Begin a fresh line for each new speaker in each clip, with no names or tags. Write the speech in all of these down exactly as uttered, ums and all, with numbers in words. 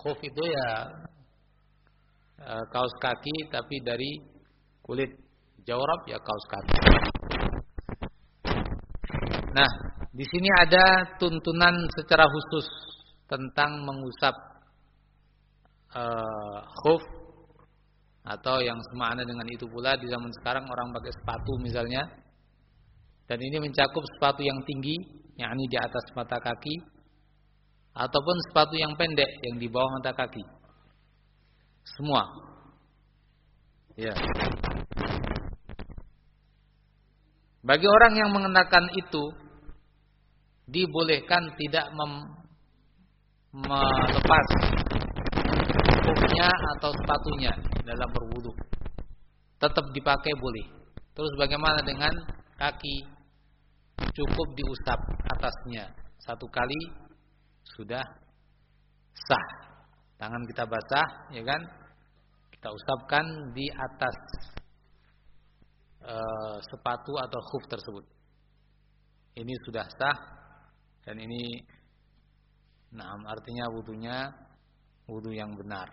khuf itu ya e, kaos kaki tapi dari kulit. Jawrab ya kaos kaki. Nah, di sini ada tuntunan secara khusus tentang mengusap e, khuf atau yang semakna dengan itu pula di zaman sekarang orang pakai sepatu misalnya. Dan ini mencakup sepatu yang tinggi, yakni di atas mata kaki, ataupun sepatu yang pendek yang di bawah mata kaki. Semua. Ya. Bagi orang yang mengenakan itu dibolehkan tidak mem- melepas khufnya atau sepatunya dalam berwudu. Tetap dipakai boleh. Terus bagaimana dengan kaki? Cukup diusap atasnya satu kali sudah sah. Tangan kita basah, ya kan? Kita usapkan di atas e, sepatu atau khuf tersebut. Ini sudah sah dan ini, nah artinya wudunya wudu yang benar.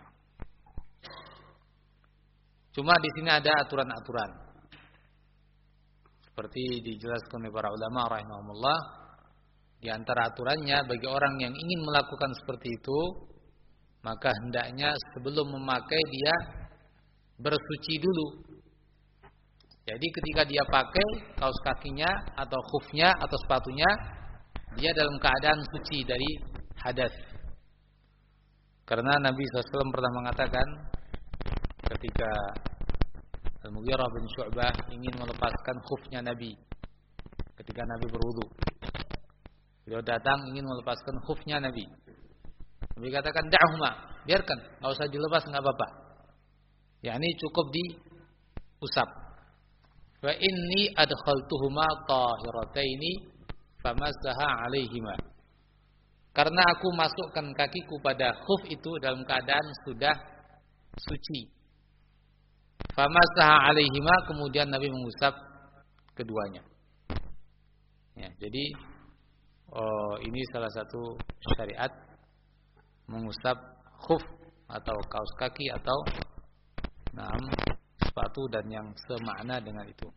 Cuma di sini ada aturan-aturan. Seperti dijelaskan oleh para ulama rahimahumullah, di antara aturannya bagi orang yang ingin melakukan seperti itu, maka hendaknya sebelum memakai dia bersuci dulu. Jadi ketika dia pakai kaos kakinya atau khufnya atau sepatunya, dia dalam keadaan suci dari hadas. Karena Nabi shallallahu alaihi wasallam pernah mengatakan ketika Al-Mughirah bin Syu'bah ingin melepaskan khufnya Nabi ketika Nabi berwudu. Beliau datang ingin melepaskan khufnya Nabi. Nabi katakan, "Da'huma, biarkan, enggak usah dilepas, enggak apa-apa." Ya, ini cukup diusap. Wa inni adkhaltuhuma tahirataini famasaha 'alaihima. Karena aku masukkan kakiku pada khuf itu dalam keadaan sudah suci. Famasaha 'alaihima, kemudian Nabi mengusap keduanya. Ya, jadi oh, ini salah satu syariat mengusap khuf atau kaos kaki atau naam sepatu dan yang semakna dengan itu.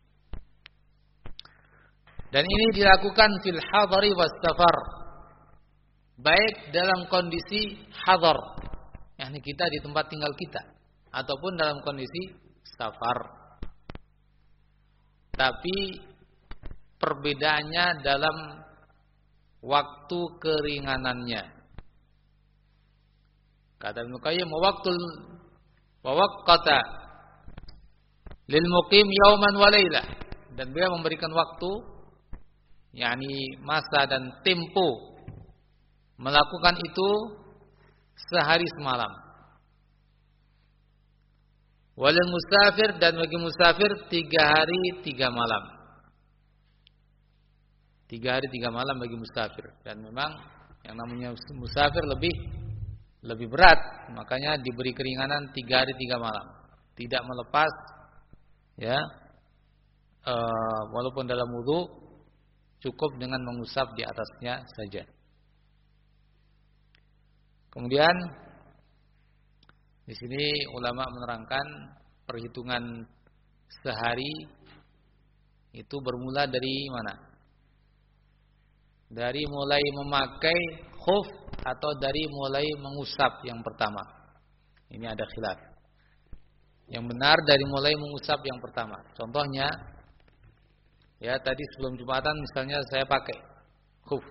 Dan ini dilakukan fil hadari was safar. Baik dalam kondisi hadar, yakni kita di tempat tinggal kita, ataupun dalam kondisi safar. Tapi perbedaannya dalam waktu keringanannya. Kata Ibnu Qayyim, waqtul wa waqata lil muqim yauman wa lailah. Dan beliau memberikan waktu, yakni masa dan tempo melakukan itu sehari semalam. Walil musafir, dan bagi musafir tiga hari tiga malam. Tiga hari tiga malam bagi musafir. Dan memang yang namanya musafir lebih lebih berat, makanya diberi keringanan tiga hari tiga malam. Tidak melepas, ya, e, walaupun dalam wudu cukup dengan mengusap di atasnya saja. Kemudian di sini ulama menerangkan perhitungan sehari itu bermula dari mana? Dari mulai memakai khuf atau dari mulai mengusap yang pertama. Ini ada khilaf. Yang benar dari mulai mengusap yang pertama. Contohnya, ya tadi sebelum Jumatan misalnya saya pakai khuf.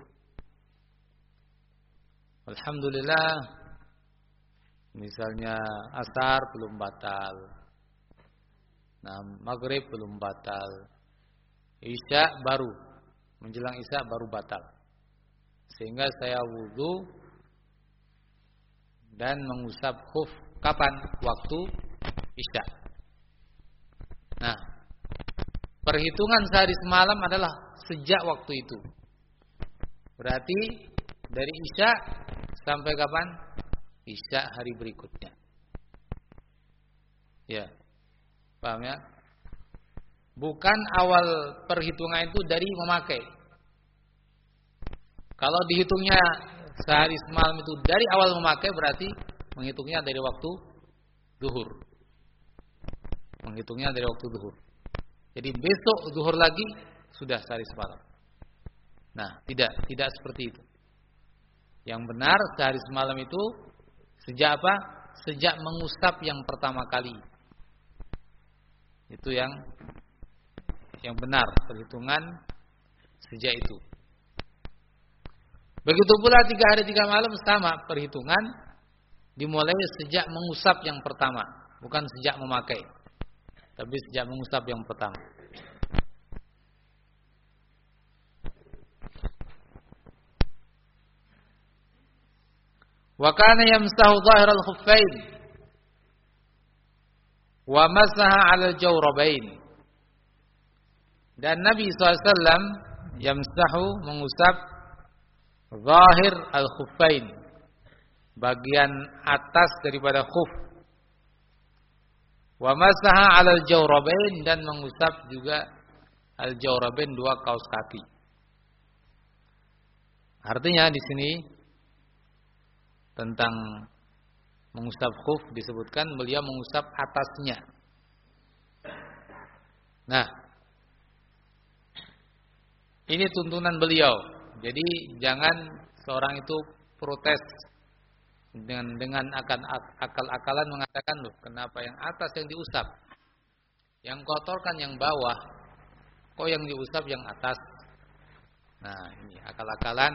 Alhamdulillah, misalnya asar belum batal, nah maghrib belum batal, isya baru, menjelang isya baru batal, sehingga saya wudu dan mengusap khuf kapan? Waktu isya. Nah, perhitungan sehari semalam adalah sejak waktu itu. Berarti dari isya sampai kapan? Isya hari berikutnya. Ya. Paham ya? Bukan awal perhitungan itu dari memakai. Kalau dihitungnya sehari semalam itu dari awal memakai, berarti menghitungnya dari waktu zuhur. Menghitungnya dari waktu zuhur. Jadi besok zuhur lagi sudah sehari semalam. Nah, tidak, tidak seperti itu. Yang benar sehari semalam itu sejak apa? Sejak mengusap yang pertama kali. Itu yang yang benar perhitungan sejak itu. Begitu pula tiga hari tiga malam sama perhitungan dimulai sejak mengusap yang pertama, bukan sejak memakai, tapi sejak mengusap yang pertama. Wa kana yamsahu zahiral khuffain wa masaha 'alal jawrabain. Dan Nabi sallallahu alaihi wasallam yamsahu mengusap zahir al-khuffain, bagian atas daripada khuf. Wa masaha 'alal jawrabain, dan mengusap juga al-jawrabain, dua kaos kaki. Artinya di sini tentang mengusap khuf disebutkan beliau mengusap atasnya. Nah, ini tuntunan beliau. Jadi jangan seorang itu protes dengan dengan akan akal-akalan mengatakan, loh, kenapa yang atas yang diusap? Yang kotor kan yang bawah. Kok yang diusap yang atas? Nah, ini akal-akalan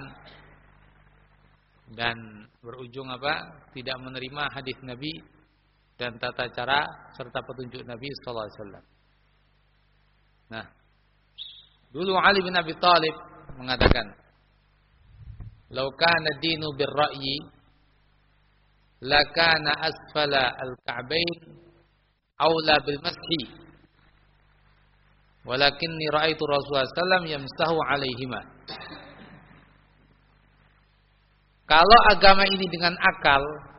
dan berujung apa? Tidak menerima hadis Nabi dan tata cara serta petunjuk Nabi sallallahu alaihi wasallam. Nah, dulu Ali bin Abi Thalib mengatakan, "Lau kana dinu bir-ra'yi la kana asfala al-ka'bain aula bil mashi. Walakinni ra'aitu Rasulullah sallallahu alaihi wasallam yamsahu 'alaihima." Kalau agama ini dengan akal,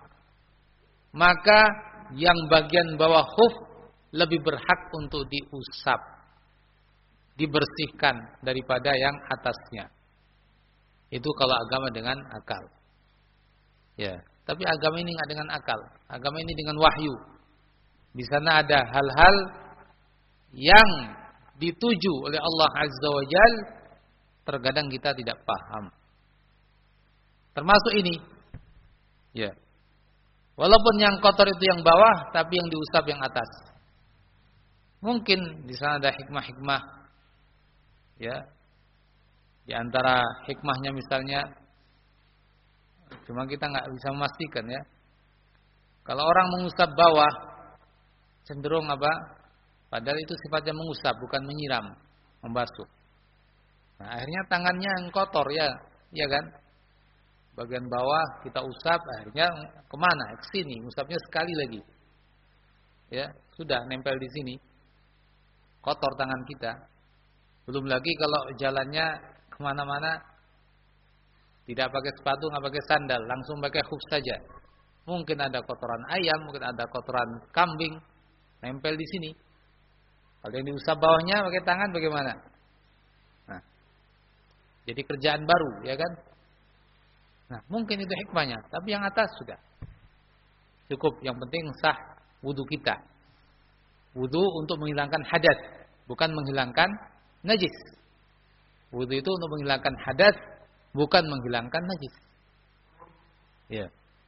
maka yang bagian bawah khuf lebih berhak untuk diusap, dibersihkan daripada yang atasnya. Itu kalau agama dengan akal. Ya, tapi agama ini enggak dengan akal. Agama ini dengan wahyu. Di sana ada hal-hal yang dituju oleh Allah Azza wa Jalla, terkadang kita tidak paham. Termasuk ini. Ya. Walaupun yang kotor itu yang bawah, tapi yang diusap yang atas. Mungkin di sana ada hikmah-hikmah. Ya. Di antara hikmahnya misalnya, cuma kita nggak bisa memastikan ya. Kalau orang mengusap bawah, cenderung apa? Padahal itu sifatnya mengusap, bukan menyiram, membasuh. Nah, akhirnya tangannya yang kotor ya, ya kan? Bagian bawah kita usap, akhirnya kemana? Ke sini, usapnya sekali lagi. Ya, sudah nempel di sini. Kotor tangan kita. Belum lagi kalau jalannya kemana-mana tidak pakai sepatu, nggak pakai sandal, langsung pakai khuf saja. Mungkin ada kotoran ayam, mungkin ada kotoran kambing, nempel di sini. Kalau yang diusap bawahnya pakai tangan bagaimana? Nah, jadi kerjaan baru, ya kan? Nah, mungkin itu hikmahnya, tapi yang atas sudah cukup. Yang penting sah wudu kita. Wudu untuk menghilangkan hadas, bukan menghilangkan najis. Wudu itu untuk menghilangkan hadas, bukan menghilangkan najis. Ya.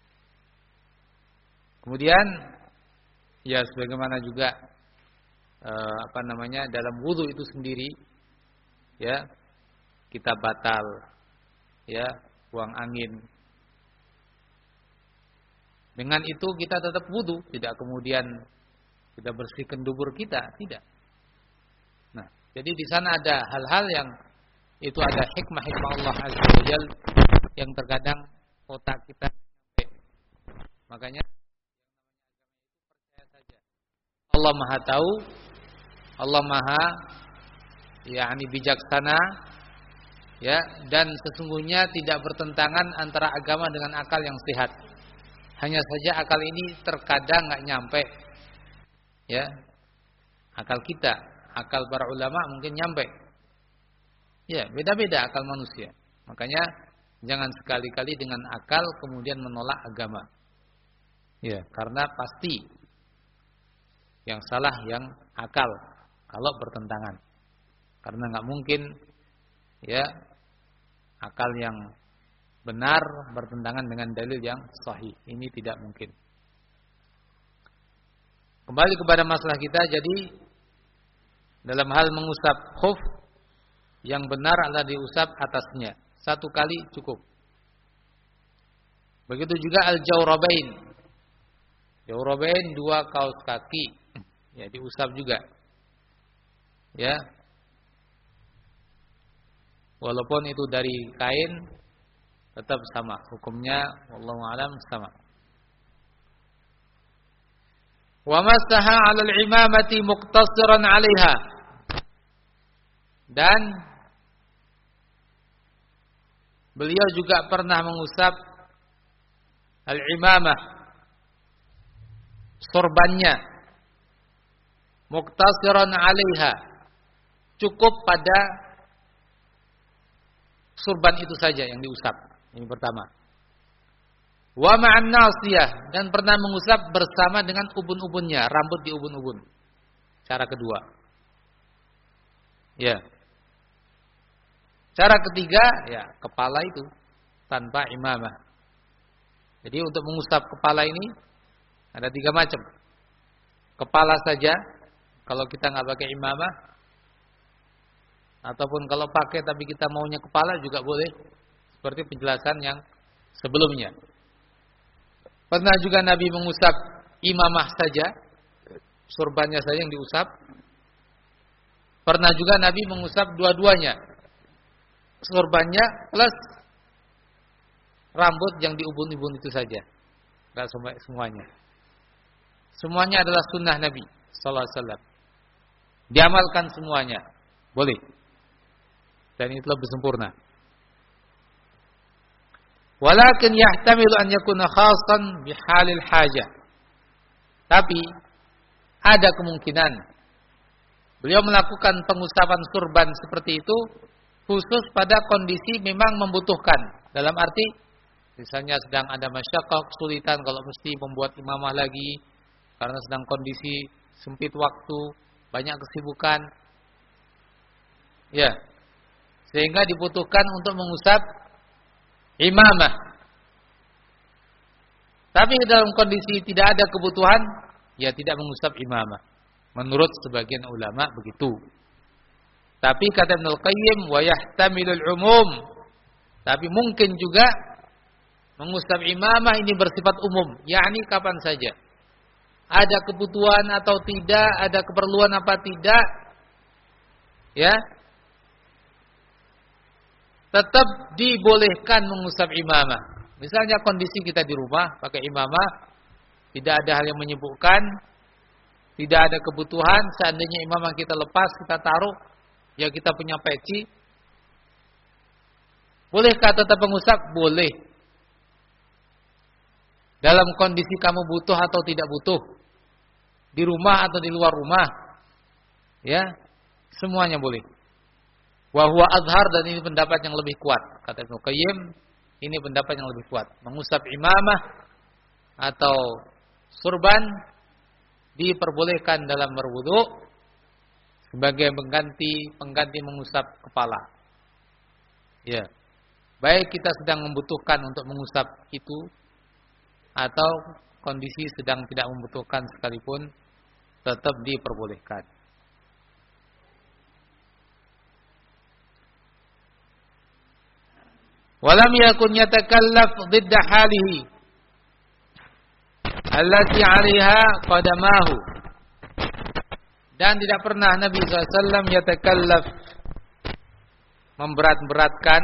Kemudian, ya sebagaimana juga eh, apa namanya dalam wudu itu sendiri, ya kita batal, ya. Buang angin. Dengan itu kita tetap wudu, tidak kemudian kita bersihkan dubur kita, tidak. Nah, jadi di sana ada hal-hal yang itu ada hikmah-hikmah Allah Azza wa Jalla yang terkadang otak kita. Makanya percaya saja. Allah Maha tahu, Allah Maha yakni bijaksana. Ya, dan sesungguhnya tidak bertentangan antara agama dengan akal yang sehat. Hanya saja akal ini terkadang nggak nyampe. Ya, akal kita, akal para ulama mungkin nyampe. Ya, beda-beda akal manusia. Makanya jangan sekali-kali dengan akal kemudian menolak agama. Ya, karena pasti yang salah yang akal kalau bertentangan. Karena nggak mungkin ya akal yang benar bertentangan dengan dalil yang sahih. Ini tidak mungkin. Kembali kepada masalah kita, jadi dalam hal mengusap khuf yang benar adalah diusap atasnya. Satu kali cukup. Begitu juga al-jawrabain. Jawrabain dua kaos kaki. Ya, diusap juga. Ya. Walaupun itu dari kain tetap sama hukumnya, wallahu alam sama. Wa masaha 'ala al-imamati muqtasiran 'alaiha. Dan beliau juga pernah mengusap al-imamah, sorbannya, muqtasiran 'alaiha, cukup pada sorban itu saja yang diusap. Ini pertama. Wa ma'an nasiyah, dan pernah mengusap bersama dengan ubun-ubunnya, rambut di ubun-ubun. Cara kedua. Ya. Cara ketiga, ya, kepala itu tanpa imamah. Jadi untuk mengusap kepala ini ada tiga macam. Kepala saja, kalau kita nggak pakai imamah, ataupun kalau pakai tapi kita maunya kepala juga boleh, seperti penjelasan yang sebelumnya. Pernah juga Nabi mengusap imamah saja, surbannya saja yang diusap. Pernah juga Nabi mengusap dua-duanya, surbannya plus rambut yang diubun-ubun itu saja, tidak semuanya. Semuanya adalah sunnah Nabi Sallallahu Alaihi Wasallam. Diamalkan semuanya, boleh. Dan itu lebih sempurna. Walakin yahtamilu an yakuna khasan bihalil hajah. Tapi ada kemungkinan beliau melakukan pengusapan surban seperti itu khusus pada kondisi memang membutuhkan. Dalam arti misalnya sedang ada masyaqqah, kesulitan kalau mesti membuat imamah lagi karena sedang kondisi sempit waktu, banyak kesibukan. Ya. Sehingga dibutuhkan untuk mengusap imamah. Tapi dalam kondisi tidak ada kebutuhan, ya tidak mengusap imamah. Menurut sebagian ulama begitu. Tapi kata Ibnul Qayyim, wa yahtamilul umum. Tapi mungkin juga mengusap imamah ini bersifat umum, yakni kapan saja. Ada kebutuhan atau tidak, ada keperluan apa tidak, ya, tetap dibolehkan mengusap imamah. Misalnya kondisi kita di rumah pakai imamah, tidak ada hal yang menyibukkan, tidak ada kebutuhan, seandainya imamah kita lepas, kita taruh, ya kita punya peci, bolehkah tetap mengusap? Boleh. Dalam kondisi kamu butuh atau tidak butuh, di rumah atau di luar rumah, ya, semuanya boleh. Wa huwa azhar, dan ini pendapat yang lebih kuat. Kata Ibnu Qayyim, ini pendapat yang lebih kuat. Mengusap imamah atau surban diperbolehkan dalam berwudu sebagai pengganti pengganti mengusap kepala. Ya. Baik kita sedang membutuhkan untuk mengusap itu atau kondisi sedang tidak membutuhkan sekalipun, tetap diperbolehkan. Walam yakun yatakallaf didda halihi allati 'alaiha qadamahu. Dan tidak pernah Nabi sallallahu alaihi wasallam yatakallaf, memberat-beratkan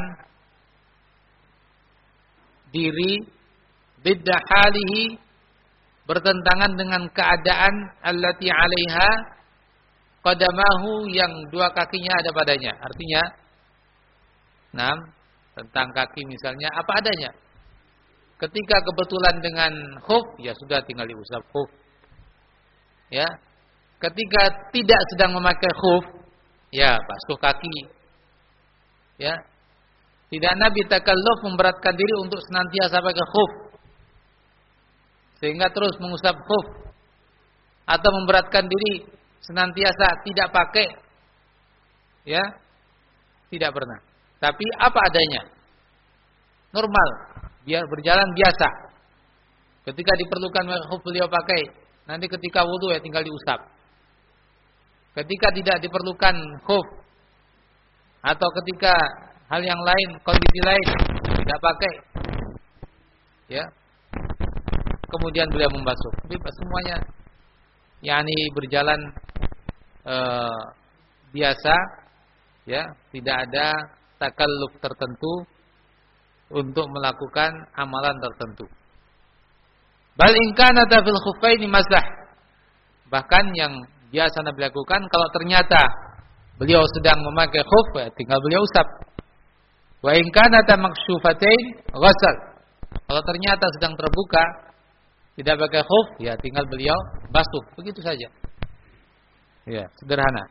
diri, didda halihi, bertentangan dengan keadaan allati 'alaiha qadamahu, yang dua kakinya ada padanya. Artinya, enam, tentang kaki misalnya apa adanya. Ketika kebetulan dengan khuf, ya sudah tinggal diusap khuf. Ya. Ketika tidak sedang memakai khuf, ya basuh kaki. Ya. Tidak Nabi takalluf memberatkan diri untuk senantiasa pakai khuf. sehingga terus mengusap khuf atau memberatkan diri senantiasa tidak pakai, ya, tidak pernah. Tapi apa adanya, normal, biar berjalan biasa. Ketika diperlukan khuf beliau pakai, nanti ketika wudu ya tinggal diusap. Ketika tidak diperlukan khuf atau ketika hal yang lain, kondisi lain tidak pakai, ya, kemudian beliau membasuh. Tapi semuanya yakni berjalan eh, biasa, ya, tidak ada takalluf tertentu untuk melakukan amalan tertentu. Bal in kana fil khuffaini masah. Bahkan yang biasa Nabi lakukan kalau ternyata beliau sedang memakai khuf, ya, tinggal beliau usap. Wa in kana makshufatain ghasal. Kalau ternyata sedang terbuka, tidak pakai khuf, ya tinggal beliau basuh. Begitu saja. Ya, sederhana.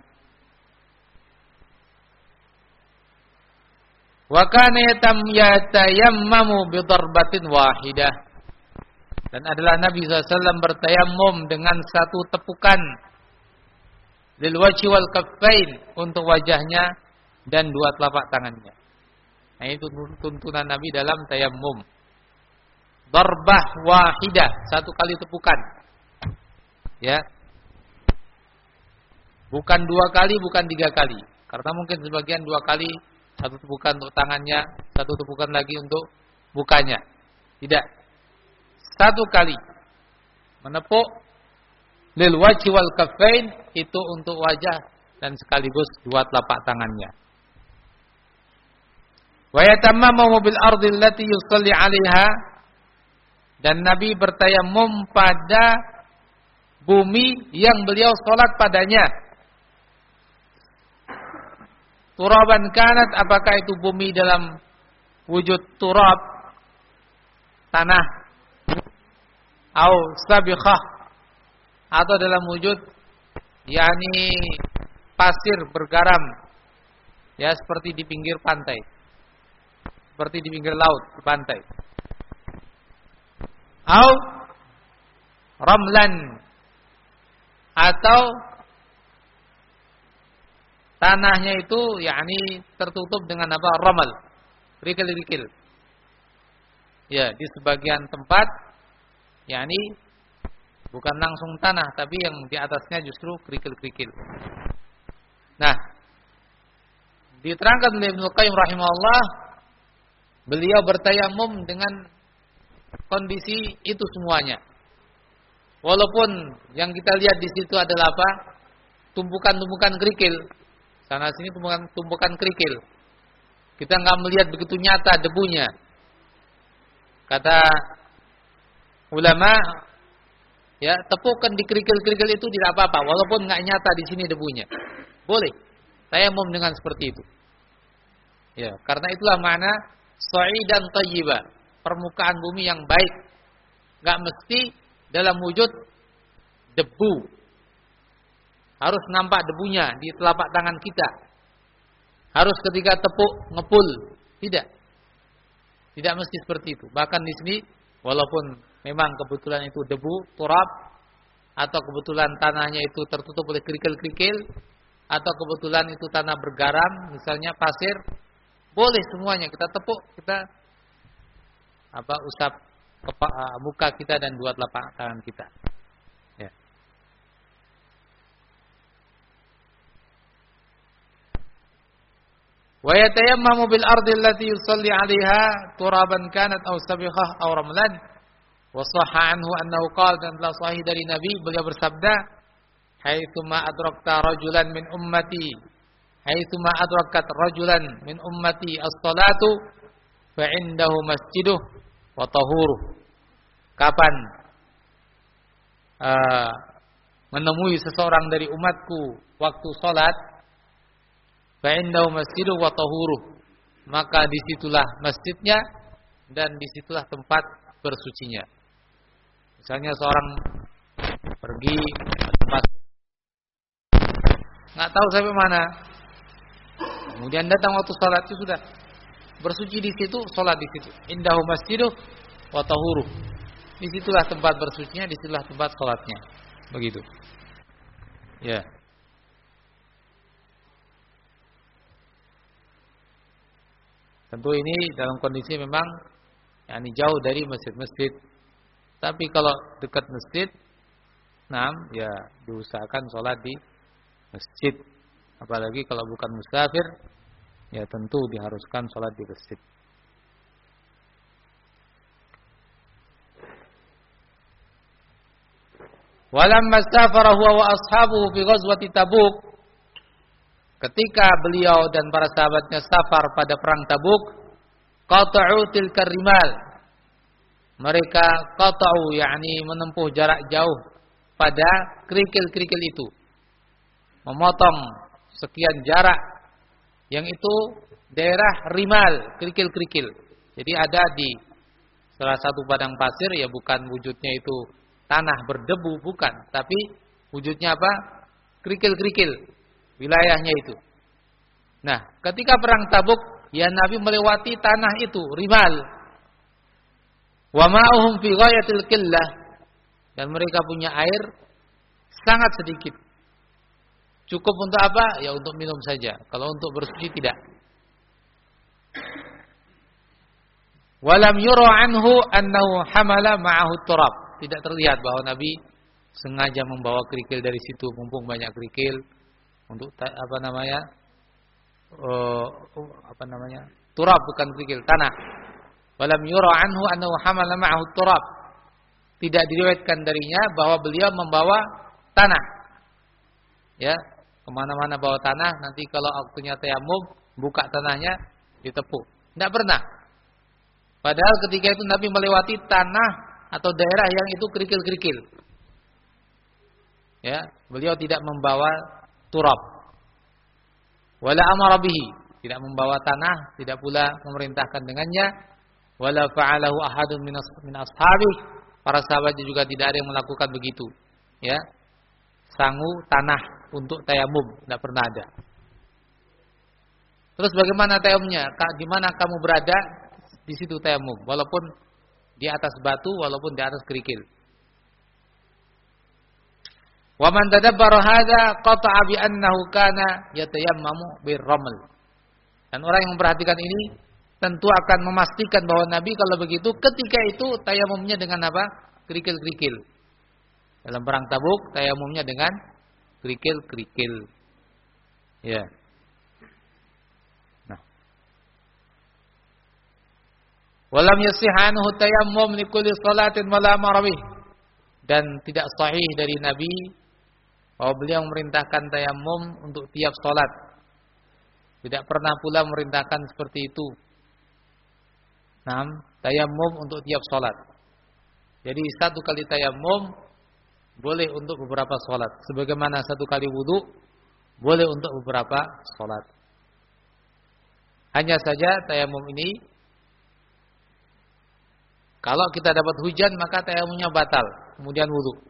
Wa kana yatayammamu bi darbatin wahidah. Dan adalah Nabi sallallahu alaihi wasallam bertayammum dengan satu tepukan lil wajhi wal kaffain, untuk wajahnya dan dua telapak tangannya. Nah, itu tuntunan Nabi dalam tayammum. Darbah wahidah, satu kali tepukan. Ya. Bukan dua kali, bukan tiga kali. Karena mungkin sebagian dua kali, satu tepukan untuk tangannya, satu tepukan lagi untuk mukanya. Tidak. Satu kali menepuk lil wajhi wal kaffain, itu untuk wajah dan sekaligus dua telapak tangannya. Wa yatammamu bil ardi allati yusalli 'alaiha, dan Nabi bertayammum pada bumi yang beliau salat padanya. Turaban kanat, apakah itu bumi dalam wujud turab, tanah, au sabikhah, atau dalam wujud yakni pasir bergaram, ya, seperti di pinggir pantai, seperti di pinggir laut, di pantai, au ramlan, atau tanahnya itu yakni tertutup dengan apa? Ramal, kerikil-kerikil. Ya, di sebagian tempat yakni bukan langsung tanah, tapi yang di atasnya justru kerikil-kerikil. Nah, diterangkan oleh Ibnu Qayyim rahimahullah, beliau bertayammum dengan kondisi itu semuanya. Walaupun yang kita lihat di situ adalah apa? Tumpukan-tumpukan kerikil. Sana sini tumpukan-tumpukan kerikil. Kita nggak melihat begitu nyata debunya. Kata ulama, ya, tepukan di kerikil-kerikil itu tidak apa-apa, walaupun nggak nyata di sini debunya. Boleh tayammum dengan seperti itu. Ya, karena itulah makna sa'idan thayyiba, permukaan bumi yang baik. Nggak mesti dalam wujud debu. Harus nampak debunya di telapak tangan kita. Harus ketika tepuk ngepul, tidak. Tidak mesti seperti itu. Bahkan di sini walaupun memang kebetulan itu debu, turab, atau kebetulan tanahnya itu tertutup oleh kerikil-kerikil, atau kebetulan itu tanah bergaram, misalnya pasir, boleh semuanya kita tepuk, kita apa usap kepa, muka kita dan dua telapak tangan kita. Ya. Wa yatayammamu bil ardi allati yusalli 'alaiha turaban kanat aw sabikhah aw ramlan. Wa sahha anhu annahu qala, dan telah sahih dari Nabi beliau bersabda, haitsuma adrakta rajulan min ummati, haitsuma adrakat rajulan min ummati as-salatu fa indahu masjiduh wa tahuruh. Kapan uh, menemui seseorang dari umatku waktu salat, fa indahu masjiduh wa tahuruh, maka disitulah masjidnya dan disitulah tempat bersucinya. Misalnya seorang pergi ke tempat nggak tahu sampai mana, kemudian datang waktu salat, itu sudah bersuci di situ, salat di situ. Indahu masjiduh wa tahuruh. disitulah tempat bersucinya, disitulah tempat sholatnya. Begitu. Ya. Tentu ini dalam kondisi memang yakni jauh dari masjid-masjid. Tapi kalau dekat masjid, nah, ya diusahakan sholat di masjid. Apalagi kalau bukan musafir, ya tentu diharuskan sholat di masjid. Walamma safara huwa wa ashabuhu fi ghazwati Tabuk. Ketika beliau dan para sahabatnya safar pada perang Tabuk, qata'u tilkar rimal. Mereka qata'u yakni menempuh jarak jauh pada kerikil-kerikil itu. Memotong sekian jarak yang itu daerah rimal, kerikil-kerikil. Jadi ada di salah satu padang pasir, ya bukan wujudnya itu tanah berdebu, bukan, tapi wujudnya apa? Kerikil-kerikil wilayahnya itu. Nah, ketika perang Tabuk, ya Nabi melewati tanah itu, rimal. Wa ma'uhum fi ghayatil qillah, dan mereka punya air sangat sedikit. Cukup untuk apa? Ya untuk minum saja. Kalau untuk bersuci tidak. Walam yura anhu annahu hamala ma'ahu turab. Tidak terlihat bahwa Nabi sengaja membawa kerikil dari situ, mumpung banyak kerikil untuk apa namanya? Uh, apa namanya? Turab, bukan kerikil, tanah. Walam yura anhu annahu hamala ma'ahu turab. Tidak diriwayatkan darinya bahwa beliau membawa tanah. Ya, kemana-mana bawa tanah, nanti kalau waktunya tayamum, buka tanahnya, ditepuk. Tidak pernah. Padahal ketika itu Nabi melewati tanah atau daerah yang itu kerikil-kerikil. Ya, beliau tidak membawa turab. Wala amara bihi, tidak membawa tanah, tidak pula memerintahkan dengannya. Wala fa'alahu ahadun min ashabihi, para sahabatnya juga tidak ada yang melakukan begitu. Ya. Sangu tanah untuk tayamum, tidak pernah ada. Terus bagaimana tayamumnya? Di mana kamu berada, di situ tayamum, walaupun di atas batu, walaupun di atas kerikil. Wa man tadabbara hadza qata'a bi annahu kana yatayammamu birraml. Dan orang yang memperhatikan ini tentu akan memastikan bahwa Nabi kalau begitu ketika itu tayamumnya dengan apa? Kerikil-kerikil. Dalam perang Tabuk tayamumnya dengan kerikil-kerikil. Ya. Nah. Walam yasih anhu tayammum li kulli salatin wala marawih. Dan tidak sahih dari Nabi bahwa beliau memerintahkan tayammum untuk tiap salat. Tidak pernah pula memerintahkan seperti itu. Nah, tayammum untuk tiap salat. Jadi satu kali tayammum boleh untuk beberapa salat. Sebagaimana satu kali wudu boleh untuk beberapa salat. Hanya saja tayammum ini kalau kita dapat hujan maka tayammumnya batal, kemudian wudu.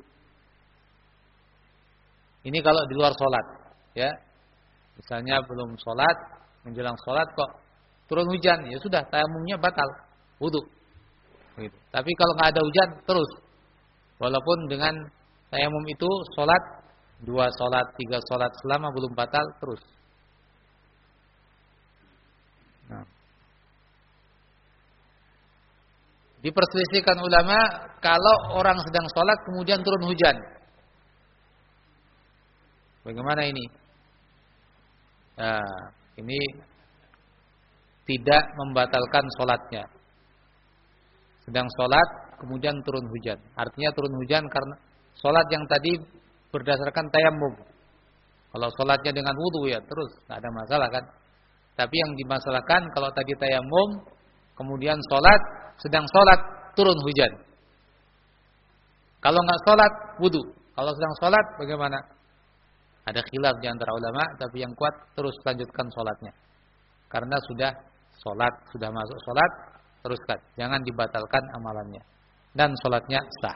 Ini kalau di luar salat, ya. Misalnya belum salat, menjelang salat kok turun hujan, ya sudah tayammumnya batal, wudu. Gitu. Tapi kalau nggak ada hujan terus. Walaupun dengan tayammum itu salat dua salat, tiga salat selama belum batal terus. Nah. Diperselisihkan ulama kalau orang sedang salat kemudian turun hujan. Bagaimana ini? Nah, ini tidak membatalkan salatnya. Sedang salat kemudian turun hujan. Artinya turun hujan karena salat yang tadi berdasarkan tayammum. Kalau salatnya dengan wudu ya terus enggak ada masalah kan. Tapi yang dimasalahkan kalau tadi tayammum kemudian salat, sedang salat turun hujan. Kalau enggak salat wudu. Kalau sedang salat bagaimana? Ada khilaf di antara ulama, tapi yang kuat terus lanjutkan salatnya. Karena sudah salat, sudah masuk salat, teruskan. Jangan dibatalkan amalannya. Dan salatnya sah.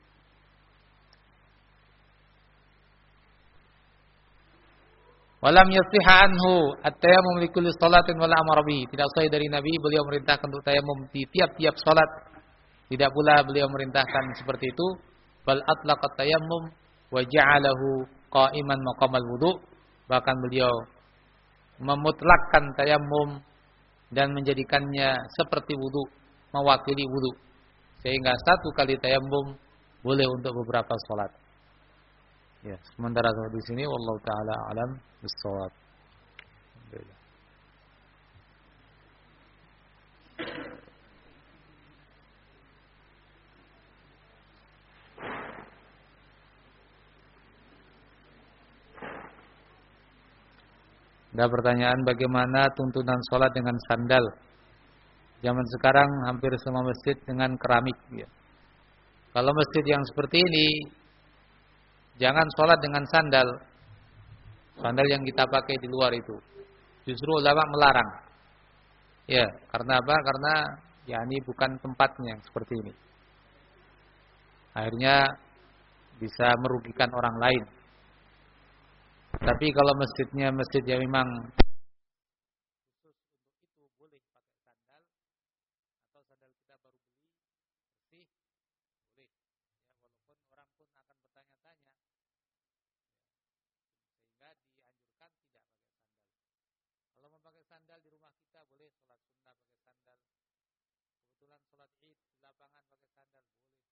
Walam yasihha anhu at-tayammum li kulli salatin wala amara bihi. Tidak sahih dari Nabi beliau merintahkan untuk tayamum di tiap-tiap salat Tidak pula beliau merintahkan seperti itu, bal atlaqat tayammum wa ja'alahu qa'iman maqamal wudu. Bahkan beliau memutlakkan tayammum dan menjadikannya seperti wudu, mewakili wudu. Sehingga satu kali tayammum boleh untuk beberapa salat. Ya, sementara di sini wallahu taala alam bis-shawab. Alhamdulillah. Ada pertanyaan, bagaimana tuntunan sholat dengan sandal? Zaman sekarang hampir semua masjid dengan keramik. Ya. Kalau masjid yang seperti ini, jangan sholat dengan sandal. Sandal yang kita pakai di luar itu. Justru ulama melarang. Ya, karena apa? Karena ya ini bukan tempatnya seperti ini. Akhirnya bisa merugikan orang lain. Tapi kalau masjidnya masjid yang memang khusus untuk itu, boleh pakai sandal atau sandal kita baru beli bersih, boleh. Ya, walaupun orang pun akan bertanya-tanya, sehingga dianjurkan tidak pakai sandal. Kalau mau pakai sandal di rumah kita boleh, sholat sunnah pakai sandal. Kebetulan sholat Id di lapangan pakai sandal boleh.